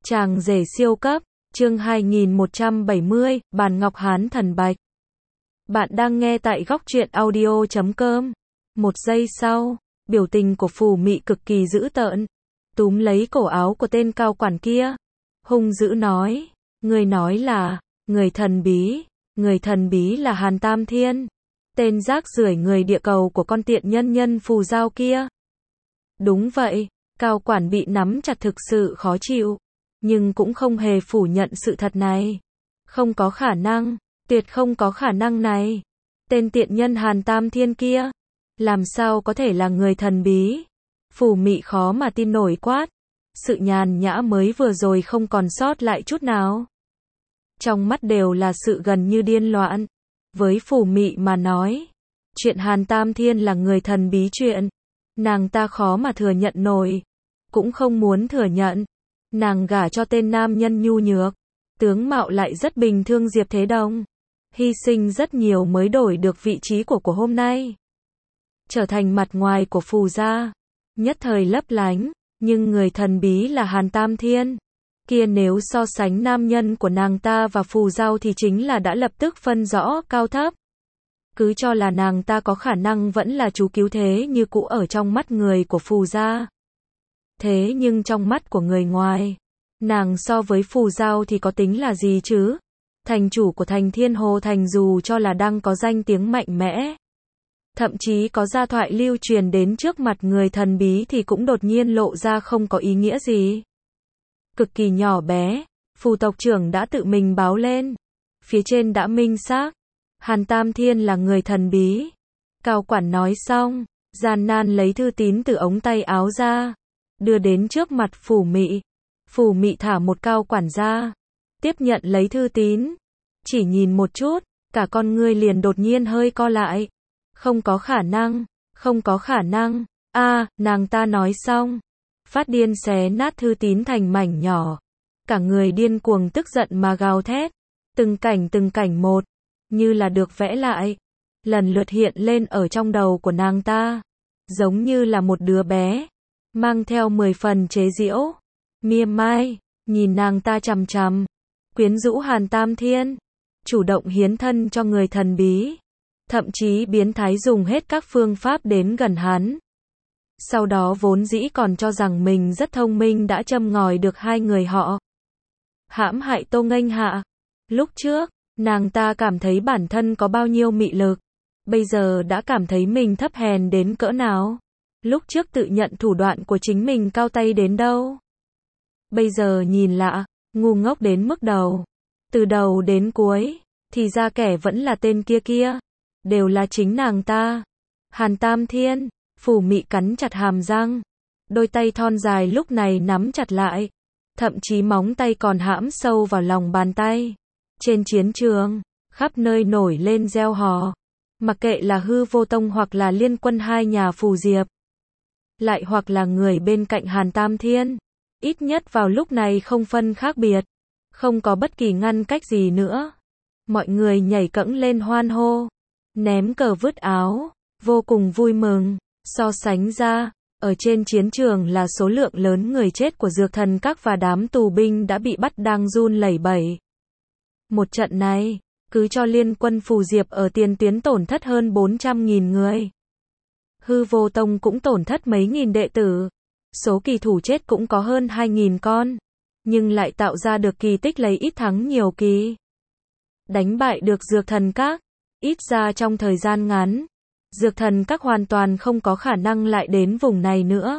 Chàng rể siêu cấp, chương 2170, bàn ngọc hán thần bạch. Bạn đang nghe tại góc truyện audio.com. Một giây sau, biểu tình của Phù Mị cực kỳ dữ tợn, túm lấy cổ áo của tên cao quản kia, hung dữ nói, người nói là, người thần bí là Hàn Tam Thiên, tên rác rưởi người địa cầu của con tiện nhân Phù Giao kia. Đúng vậy, cao quản bị nắm chặt thực sự khó chịu, nhưng cũng không hề phủ nhận sự thật này. Không có khả năng, tuyệt không có khả năng này. Tên tiện nhân Hàn Tam Thiên kia, làm sao có thể là người thần bí? Phù Mị khó mà tin nổi quát, sự nhàn nhã mới vừa rồi không còn sót lại chút nào. Trong mắt đều là sự gần như điên loạn. Với Phù Mị mà nói, chuyện Hàn Tam Thiên là người thần bí chuyện, nàng ta khó mà thừa nhận nổi, cũng không muốn thừa nhận. Nàng gả cho tên nam nhân nhu nhược, tướng mạo lại rất bình thường Diệp Thế Đông, hy sinh rất nhiều mới đổi được vị trí của hôm nay. Trở thành mặt ngoài của Phù gia, nhất thời lấp lánh, nhưng người thần bí là Hàn Tam Thiên. Kia nếu so sánh nam nhân của nàng ta và Phù Giao thì chính là đã lập tức phân rõ cao thấp. Cứ cho là nàng ta có khả năng vẫn là chú cứu thế như cũ ở trong mắt người của Phù gia. Thế nhưng trong mắt của người ngoài, nàng so với Phù Giao thì có tính là gì chứ? Thành chủ của thành Thiên Hồ Thành dù cho là đang có danh tiếng mạnh mẽ, thậm chí có gia thoại lưu truyền đến trước mặt người thần bí thì cũng đột nhiên lộ ra không có ý nghĩa gì. Cực kỳ nhỏ bé, Phù tộc trưởng đã tự mình báo lên. Phía trên đã minh xác, Hàn Tam Thiên là người thần bí. Cao quản nói xong, gian nan lấy thư tín từ ống tay áo ra, đưa đến trước mặt Phù Mị. Phù Mị thả một cao quản ra, tiếp nhận lấy thư tín, chỉ nhìn một chút, cả con ngươi liền đột nhiên hơi co lại. Không có khả năng, không có khả năng. Nàng ta nói xong, phát điên xé nát thư tín thành mảnh nhỏ, cả người điên cuồng tức giận mà gào thét, từng cảnh một, như là được vẽ lại, lần lượt hiện lên ở trong đầu của nàng ta, giống như là một đứa bé, mang theo 10 phần chế giễu, mỉa mai, nhìn nàng ta chằm chằm, quyến rũ Hàn Tam Thiên, chủ động hiến thân cho người thần bí, thậm chí biến thái dùng hết các phương pháp đến gần hắn. Sau đó vốn dĩ còn cho rằng mình rất thông minh đã châm ngòi được hai người họ hãm hại Tô Nghênh Hạ. Lúc trước, nàng ta cảm thấy bản thân có bao nhiêu mị lực, bây giờ đã cảm thấy mình thấp hèn đến cỡ nào. Lúc trước tự nhận thủ đoạn của chính mình cao tay đến đâu, bây giờ nhìn lạ, ngu ngốc đến mức đầu. Từ đầu đến cuối, thì ra kẻ vẫn là tên kia, đều là chính nàng ta. Hàn Tam Thiên, Phù Mị cắn chặt hàm răng, đôi tay thon dài lúc này nắm chặt lại, thậm chí móng tay còn hãm sâu vào lòng bàn tay. Trên chiến trường, khắp nơi nổi lên reo hò, mặc kệ là Hư Vô Tông hoặc là liên quân hai nhà Phù Diệp, lại hoặc là người bên cạnh Hàn Tam Thiên, ít nhất vào lúc này không phân khác biệt, không có bất kỳ ngăn cách gì nữa. Mọi người nhảy cẫng lên hoan hô, ném cờ vứt áo, vô cùng vui mừng. So sánh ra, ở trên chiến trường là số lượng lớn người chết của Dược Thần Các và đám tù binh đã bị bắt đang run lẩy bẩy. Một trận này, cứ cho liên quân Phù Diệp ở tiền tuyến tổn thất hơn 400.000 người. Hư Vô Tông cũng tổn thất mấy nghìn đệ tử. Số kỳ thủ chết cũng có hơn 2.000 con. Nhưng lại tạo ra được kỳ tích lấy ít thắng nhiều kỳ. Đánh bại được Dược Thần Các. Ít ra trong thời gian ngắn, Dược Thần Các hoàn toàn không có khả năng lại đến vùng này nữa.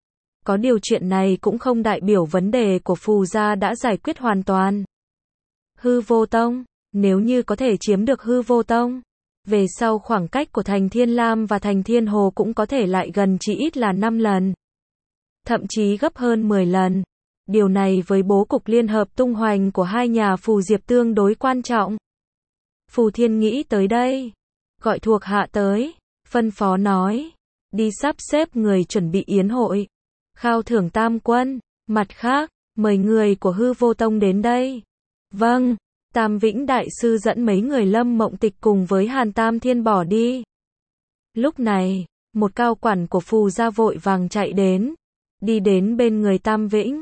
Có điều chuyện này cũng không đại biểu vấn đề của Phù gia đã giải quyết hoàn toàn. Hư Vô Tông, nếu như có thể chiếm được Hư Vô Tông, về sau khoảng cách của thành Thiên Lam và thành Thiên Hồ cũng có thể lại gần chỉ ít là 5 lần. Thậm chí gấp hơn 10 lần. Điều này với bố cục liên hợp tung hoành của hai nhà Phù Diệp tương đối quan trọng. Phù Thiên nghĩ tới đây, gọi thuộc hạ tới, phân phó nói, đi sắp xếp người chuẩn bị yến hội, khao thưởng tam quân, mặt khác, mời người của Hư Vô Tông đến đây. Vâng, Tam Vĩnh Đại Sư dẫn mấy người Lâm Mộng Tịch cùng với Hàn Tam Thiên bỏ đi. Lúc này, một cao quản của Phù gia vội vàng chạy đến, đi đến bên người Tam Vĩnh,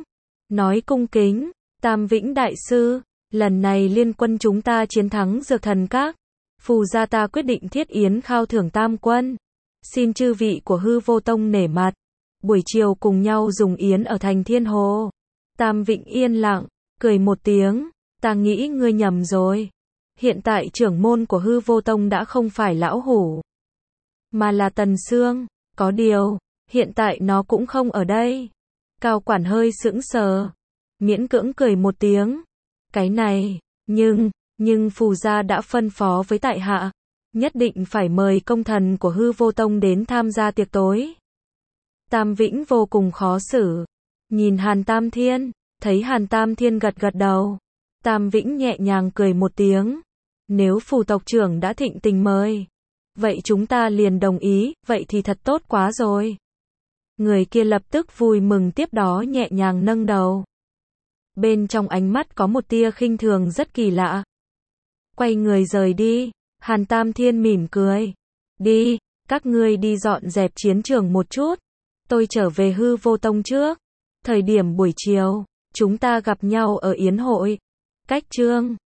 nói cung kính, Tam Vĩnh đại sư, lần này liên quân chúng ta chiến thắng Dược Thần Các, phù gia ta quyết định thiết yến khao thưởng tam quân, xin chư vị của Hư Vô Tông nể mặt, buổi chiều cùng nhau dùng yến ở thành Thiên Hồ. Tam Vĩnh yên lặng, cười một tiếng, ta nghĩ ngươi nhầm rồi. Hiện tại trưởng môn của Hư Vô Tông đã không phải lão hủ, mà là Tần Sương, có điều, hiện tại nó cũng không ở đây. Cao quản hơi sững sờ, miễn cưỡng cười một tiếng. Cái này, nhưng phù gia đã phân phó với tại hạ, nhất định phải mời công thần của Hư Vô Tông đến tham gia tiệc tối. Tam Vĩnh vô cùng khó xử, nhìn Hàn Tam Thiên, thấy Hàn Tam Thiên gật gật đầu. Tam Vĩnh nhẹ nhàng cười một tiếng, nếu phù tộc trưởng đã thịnh tình mời, vậy chúng ta liền đồng ý, vậy thì thật tốt quá rồi. Người kia lập tức vui mừng tiếp đó nhẹ nhàng nâng đầu. Bên trong ánh mắt có một tia khinh thường rất kỳ lạ. Quay người rời đi, Hàn Tam Thiên mỉm cười. Đi, các ngươi đi dọn dẹp chiến trường một chút. Tôi trở về Hư Vô Tông trước. Thời điểm buổi chiều, chúng ta gặp nhau ở yến hội. Cách chương